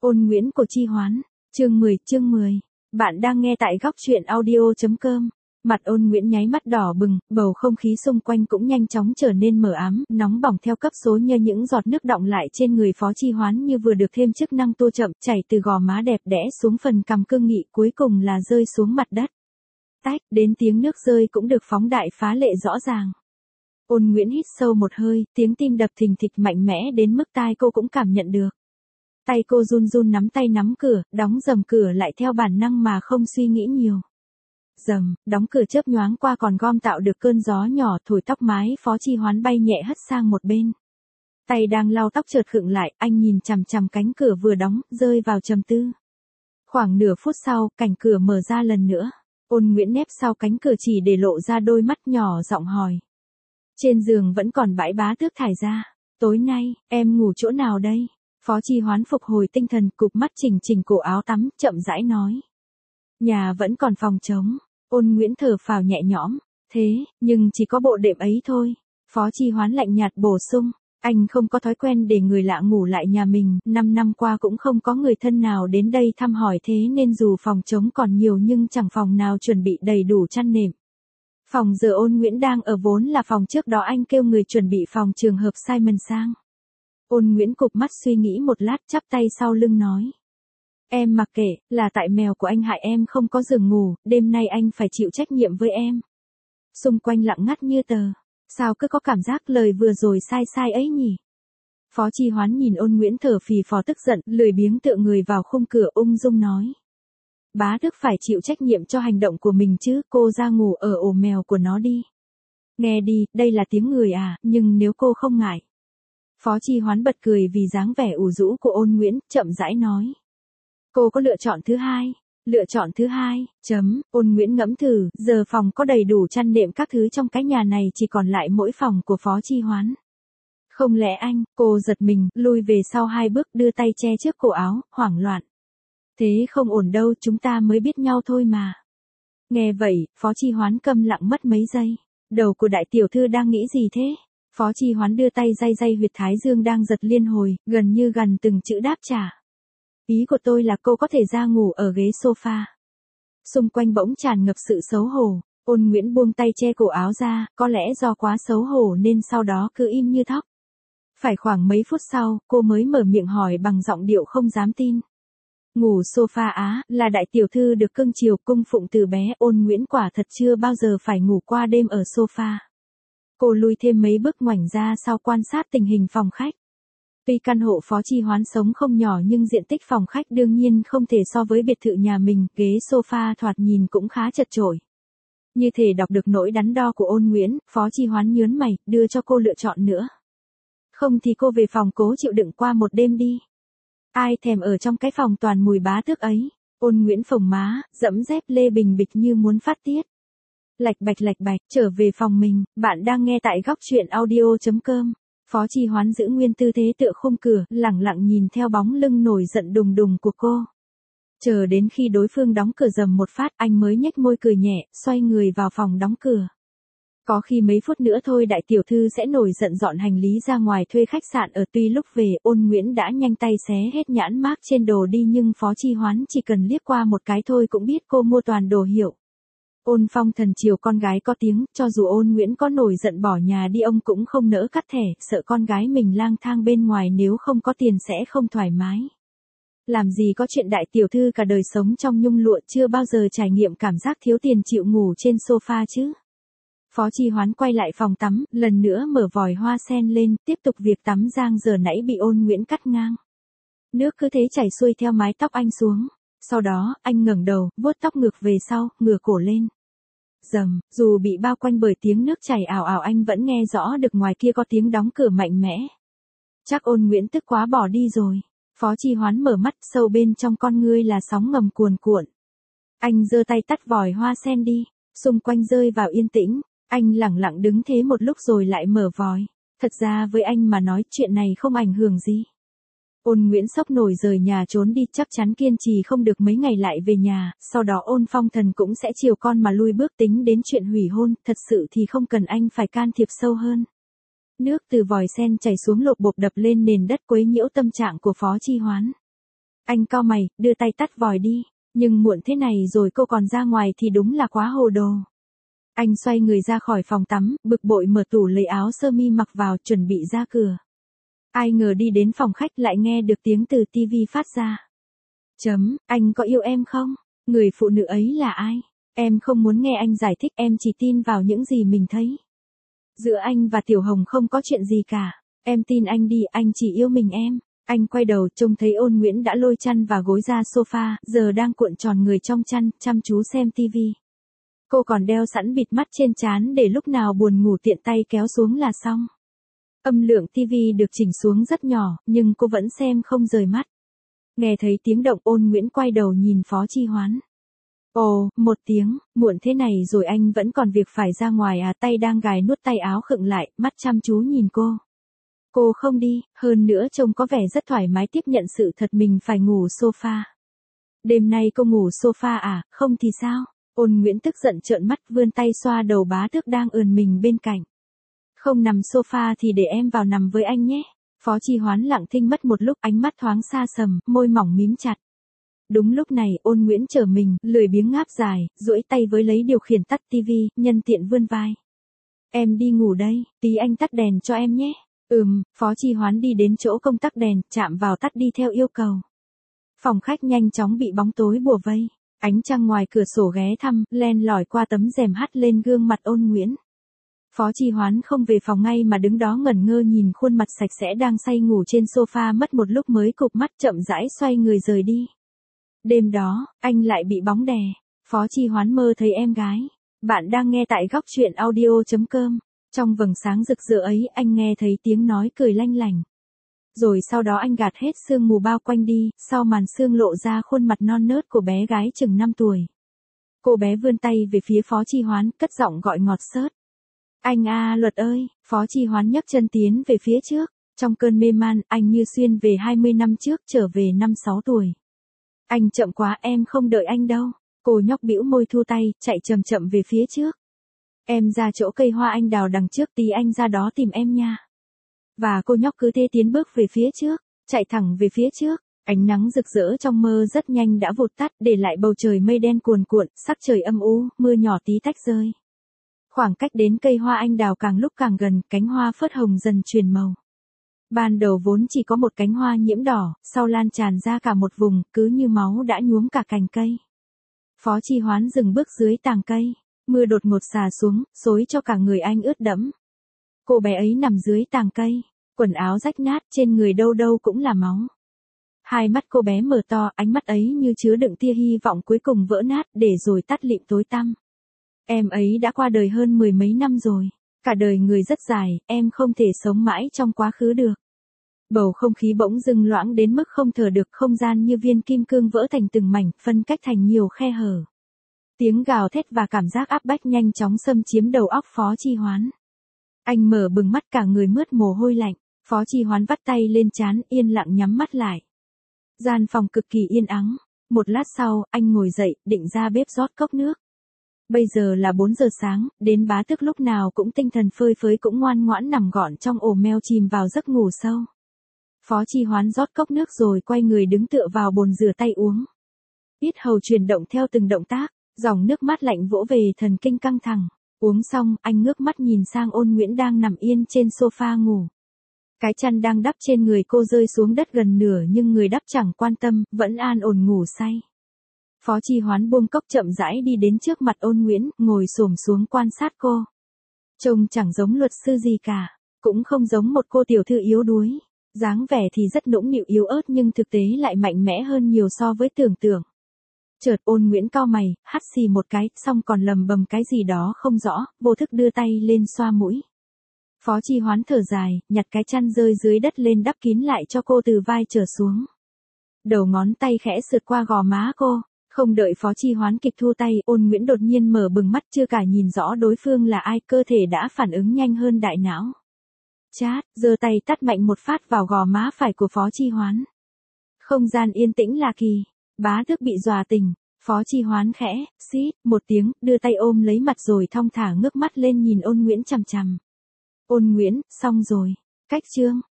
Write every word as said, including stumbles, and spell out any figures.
Ôn Nguyễn của Chi Hoán, chương mười, chương mười. Bạn đang nghe tại góc truyện audio.com. Mặt Ôn Nguyễn nháy mắt đỏ bừng, bầu không khí xung quanh cũng nhanh chóng trở nên mờ ám, nóng bỏng theo cấp số như những giọt nước đọng lại trên người Phó Chi Hoán như vừa được thêm chức năng tua chậm, chảy từ gò má đẹp đẽ xuống phần cằm cương nghị, cuối cùng là rơi xuống mặt đất. Tách, đến tiếng nước rơi cũng được phóng đại phá lệ rõ ràng. Ôn Nguyễn hít sâu một hơi, tiếng tim đập thình thịch mạnh mẽ đến mức tai cô cũng cảm nhận được. Tay cô run run nắm tay nắm cửa, đóng dầm cửa lại theo bản năng mà không suy nghĩ nhiều. Dầm, đóng cửa chớp nhoáng qua còn gom tạo được cơn gió nhỏ thổi tóc mái Phó Chi Hoán bay nhẹ hất sang một bên. Tay đang lau tóc chợt khựng lại, anh nhìn chằm chằm cánh cửa vừa đóng, rơi vào trầm tư. Khoảng nửa phút sau, cảnh cửa mở ra lần nữa. Ôn Nguyễn nép sau cánh cửa chỉ để lộ ra đôi mắt nhỏ giọng hỏi. Trên giường vẫn còn bãi bá tước thải ra. Tối nay, em ngủ chỗ nào đây? Phó Chi Hoán phục hồi tinh thần, cụp mắt chỉnh chỉnh cổ áo tắm, chậm rãi nói. Nhà vẫn còn phòng trống. Ôn Nguyễn thở phào nhẹ nhõm. Thế, nhưng chỉ có bộ đệm ấy thôi. Phó Chi Hoán lạnh nhạt bổ sung. Anh không có thói quen để người lạ ngủ lại nhà mình, năm năm qua cũng không có người thân nào đến đây thăm hỏi, thế nên dù phòng trống còn nhiều nhưng chẳng phòng nào chuẩn bị đầy đủ chăn nệm. Phòng giờ Ôn Nguyễn đang ở vốn là phòng trước đó anh kêu người chuẩn bị phòng trường hợp Simon sang. Ôn Nguyễn cụp mắt suy nghĩ một lát, chắp tay sau lưng nói. Em mặc kệ, là tại mèo của anh hại em không có giường ngủ, đêm nay anh phải chịu trách nhiệm với em. Xung quanh lặng ngắt như tờ. Sao cứ có cảm giác lời vừa rồi sai sai ấy nhỉ? Phó Chi Hoán nhìn Ôn Nguyễn thở phì phò tức giận, lười biếng tựa người vào khung cửa ung dung nói. Bá Đức phải chịu trách nhiệm cho hành động của mình chứ, cô ra ngủ ở ổ mèo của nó đi. Nghe đi, đây là tiếng người à, nhưng nếu cô không ngại. Phó Chi Hoán bật cười vì dáng vẻ ủ rũ của Ôn Nguyễn, chậm rãi nói. Cô có lựa chọn thứ hai. Lựa chọn thứ hai, chấm, Ôn Nguyễn ngẫm thử, giờ phòng có đầy đủ chăn nệm các thứ trong cái nhà này chỉ còn lại mỗi phòng của Phó Chi Hoán. Không lẽ anh, cô giật mình, lui về sau hai bước đưa tay che trước cổ áo, hoảng loạn. Thế không ổn đâu, chúng ta mới biết nhau thôi mà. Nghe vậy, Phó Chi Hoán câm lặng mất mấy giây. Đầu của đại tiểu thư đang nghĩ gì thế? Phó Chi Hoán đưa tay day day huyệt thái dương đang giật liên hồi, gần như gần từng chữ đáp trả. Ý của tôi là cô có thể ra ngủ ở ghế sofa. Xung quanh bỗng tràn ngập sự xấu hổ. Ôn Nguyễn buông tay che cổ áo ra, có lẽ do quá xấu hổ nên sau đó cứ im như thóc. Phải khoảng mấy phút sau, cô mới mở miệng hỏi bằng giọng điệu không dám tin. Ngủ sofa á, là đại tiểu thư được cưng chiều cung phụng từ bé. Ôn Nguyễn quả thật chưa bao giờ phải ngủ qua đêm ở sofa. Cô lui thêm mấy bước ngoảnh ra sau quan sát tình hình phòng khách. Tuy căn hộ Phó Chi Hoán sống không nhỏ nhưng diện tích phòng khách đương nhiên không thể so với biệt thự nhà mình, ghế sofa thoạt nhìn cũng khá chật chội. Như thể đọc được nỗi đắn đo của Ôn Nguyễn, Phó Chi Hoán nhớn mày, đưa cho cô lựa chọn nữa. Không thì cô về phòng cố chịu đựng qua một đêm đi. Ai thèm ở trong cái phòng toàn mùi bá tước ấy. Ôn Nguyễn phồng má, dẫm dép lê bình bịch như muốn phát tiết. Lạch bạch lạch bạch, trở về phòng mình, bạn đang nghe tại góc truyện audio.com. Phó Chi Hoán giữ nguyên tư thế tựa khung cửa, lẳng lặng nhìn theo bóng lưng nổi giận đùng đùng của cô. Chờ đến khi đối phương đóng cửa rầm một phát, anh mới nhếch môi cười nhẹ, xoay người vào phòng đóng cửa. Có khi mấy phút nữa thôi đại tiểu thư sẽ nổi giận dọn hành lý ra ngoài thuê khách sạn ở, tuy lúc về Ôn Nguyễn đã nhanh tay xé hết nhãn mác trên đồ đi nhưng Phó Chi Hoán chỉ cần liếc qua một cái thôi cũng biết cô mua toàn đồ hiệu. Ôn Phong thần chiều con gái có tiếng, cho dù Ôn Nguyễn có nổi giận bỏ nhà đi ông cũng không nỡ cắt thẻ, sợ con gái mình lang thang bên ngoài nếu không có tiền sẽ không thoải mái. Làm gì có chuyện đại tiểu thư cả đời sống trong nhung lụa chưa bao giờ trải nghiệm cảm giác thiếu tiền chịu ngủ trên sofa chứ. Phó Chi Hoán quay lại phòng tắm, lần nữa mở vòi hoa sen lên, tiếp tục việc tắm giang giờ nãy bị Ôn Nguyễn cắt ngang. Nước cứ thế chảy xuôi theo mái tóc anh xuống. Sau đó, anh ngẩng đầu, vuốt tóc ngược về sau, ngửa cổ lên. Dầm, dù bị bao quanh bởi tiếng nước chảy ào ào anh vẫn nghe rõ được ngoài kia có tiếng đóng cửa mạnh mẽ. Chắc Ôn Nguyễn tức quá bỏ đi rồi. Phó Chi Hoán mở mắt, sâu bên trong con ngươi là sóng ngầm cuồn cuộn. Anh giơ tay tắt vòi hoa sen đi, xung quanh rơi vào yên tĩnh. Anh lẳng lặng đứng thế một lúc rồi lại mở vòi. Thật ra với anh mà nói chuyện này không ảnh hưởng gì. Ôn Nguyễn sốc nổi rời nhà trốn đi, chắc chắn kiên trì không được mấy ngày lại về nhà, sau đó Ôn Phong thần cũng sẽ chiều con mà lui bước tính đến chuyện hủy hôn, thật sự thì không cần anh phải can thiệp sâu hơn. Nước từ vòi sen chảy xuống lộp bộp đập lên nền đất quấy nhiễu tâm trạng của Phó Chi Hoán. Anh cau mày, đưa tay tắt vòi đi. Nhưng muộn thế này rồi cô còn ra ngoài thì đúng là quá hồ đồ. Anh xoay người ra khỏi phòng tắm, bực bội mở tủ lấy áo sơ mi mặc vào chuẩn bị ra cửa. Ai ngờ đi đến phòng khách lại nghe được tiếng từ tivi phát ra. Chấm, anh có yêu em không? Người phụ nữ ấy là ai? Em không muốn nghe anh giải thích, em chỉ tin vào những gì mình thấy. Giữa anh và Tiểu Hồng không có chuyện gì cả. Em tin anh đi, anh chỉ yêu mình em. Anh quay đầu trông thấy Ôn Nguyễn đã lôi chăn và gối ra sofa, giờ đang cuộn tròn người trong chăn, chăm chú xem tivi. Cô còn đeo sẵn bịt mắt trên trán để lúc nào buồn ngủ tiện tay kéo xuống là xong. Âm lượng tivi được chỉnh xuống rất nhỏ, nhưng cô vẫn xem không rời mắt. Nghe thấy tiếng động, Ôn Nguyễn quay đầu nhìn Phó Chi Hoán. Ồ, một tiếng, muộn thế này rồi anh vẫn còn việc phải ra ngoài à? Tay đang gài nuốt tay áo khựng lại, mắt chăm chú nhìn cô. Cô không đi, hơn nữa trông có vẻ rất thoải mái tiếp nhận sự thật mình phải ngủ sofa. Đêm nay cô ngủ sofa à, không thì sao? Ôn Nguyễn tức giận trợn mắt vươn tay xoa đầu bá tước đang ườn mình bên cạnh. Không nằm sofa thì để em vào nằm với anh nhé. Phó Chi Hoán lặng thinh mất một lúc, ánh mắt thoáng xa sầm, môi mỏng mím chặt. Đúng lúc này, Ôn Nguyễn trở mình, lười biếng ngáp dài, duỗi tay với lấy điều khiển tắt tivi, nhân tiện vươn vai. Em đi ngủ đây, tí anh tắt đèn cho em nhé. Ừm, Phó Chi Hoán đi đến chỗ công tắc đèn, chạm vào tắt đi theo yêu cầu. Phòng khách nhanh chóng bị bóng tối bủa vây. Ánh trăng ngoài cửa sổ ghé thăm, len lỏi qua tấm rèm hắt lên gương mặt Ôn Nguyễn. Phó Chi Hoán không về phòng ngay mà đứng đó ngẩn ngơ nhìn khuôn mặt sạch sẽ đang say ngủ trên sofa, mất một lúc mới cụp mắt chậm rãi xoay người rời đi. Đêm đó, anh lại bị bóng đè. Phó Chi Hoán mơ thấy em gái. Bạn đang nghe tại góc truyện audio chấm com. Trong vầng sáng rực rỡ ấy, anh nghe thấy tiếng nói cười lanh lảnh. Rồi sau đó anh gạt hết sương mù bao quanh đi, sau màn sương lộ ra khuôn mặt non nớt của bé gái chừng năm tuổi. Cô bé vươn tay về phía Phó Chi Hoán, cất giọng gọi ngọt xớt. Anh a Luật ơi. Phó Chi Hoán nhấc chân tiến về phía trước. Trong cơn mê man, anh như xuyên về hai mươi năm trước, trở về năm sáu tuổi. Anh chậm quá, em không đợi anh đâu. Cô nhóc bĩu môi thu tay, chạy chậm chậm về phía trước. Em ra chỗ cây hoa anh đào đằng trước, tí anh ra đó tìm em nha. Và cô nhóc cứ thế tiến bước về phía trước, chạy thẳng về phía trước. Ánh nắng rực rỡ trong mơ rất nhanh đã vụt tắt, để lại bầu trời mây đen cuồn cuộn, sắc trời âm u, mưa nhỏ tí tách rơi. Khoảng cách đến cây hoa anh đào càng lúc càng gần, cánh hoa phớt hồng dần chuyển màu. Ban đầu vốn chỉ có một cánh hoa nhiễm đỏ, sau lan tràn ra cả một vùng, cứ như máu đã nhuốm cả cành cây. Phó Chi Hoán dừng bước dưới tàng cây, mưa đột ngột xả xuống, xối cho cả người anh ướt đẫm. Cô bé ấy nằm dưới tàng cây, quần áo rách nát, trên người đâu đâu cũng là máu. Hai mắt cô bé mở to, ánh mắt ấy như chứa đựng tia hy vọng cuối cùng vỡ nát, để rồi tắt lịm tối tăm. Em ấy đã qua đời hơn mười mấy năm rồi. Cả đời người rất dài, em không thể sống mãi trong quá khứ được. Bầu không khí bỗng dưng loãng đến mức không thở được, không gian như viên kim cương vỡ thành từng mảnh, phân cách thành nhiều khe hở. Tiếng gào thét và cảm giác áp bách nhanh chóng xâm chiếm đầu óc Phó Chi Hoán. Anh mở bừng mắt, cả người mướt mồ hôi lạnh. Phó Chi Hoán vắt tay lên trán, yên lặng nhắm mắt lại. Gian phòng cực kỳ yên ắng. Một lát sau, anh ngồi dậy, định ra bếp rót cốc nước. Bây giờ là bốn giờ sáng, đến bá tước lúc nào cũng tinh thần phơi phới cũng ngoan ngoãn nằm gọn trong ổ meo chìm vào giấc ngủ sâu. Phó Chi Hoán rót cốc nước rồi quay người đứng tựa vào bồn rửa tay uống. Yết hầu chuyển động theo từng động tác, dòng nước mát lạnh vỗ về thần kinh căng thẳng. Uống xong, anh ngước mắt nhìn sang Ôn Nguyễn đang nằm yên trên sofa ngủ. Cái chăn đang đắp trên người cô rơi xuống đất gần nửa nhưng người đắp chẳng quan tâm, vẫn an ổn ngủ say. Phó Chi Hoán buông cốc chậm rãi đi đến trước mặt Ôn Nguyễn, ngồi xổm xuống quan sát cô. Trông chẳng giống luật sư gì cả, cũng không giống một cô tiểu thư yếu đuối. Dáng vẻ thì rất nũng nịu yếu ớt nhưng thực tế lại mạnh mẽ hơn nhiều so với tưởng tượng. Chợt Ôn Nguyễn cau mày, hắt xì một cái, xong còn lầm bầm cái gì đó không rõ, vô thức đưa tay lên xoa mũi. Phó Chi Hoán thở dài, nhặt cái chăn rơi dưới đất lên đắp kín lại cho cô từ vai trở xuống. Đầu ngón tay khẽ sượt qua gò má cô. Không đợi Phó Chi Hoán kịp thu tay, Ôn Nguyễn đột nhiên mở bừng mắt, chưa cả nhìn rõ đối phương là ai, cơ thể đã phản ứng nhanh hơn đại não. Chát, giơ tay tát mạnh một phát vào gò má phải của Phó Chi Hoán. Không gian yên tĩnh lạ kỳ, bá tước bị dọa tỉnh. Phó Chi Hoán khẽ, xít, một tiếng, đưa tay ôm lấy mặt rồi thong thả ngước mắt lên nhìn Ôn Nguyễn chằm chằm. Ôn Nguyễn, xong rồi. Cách chương.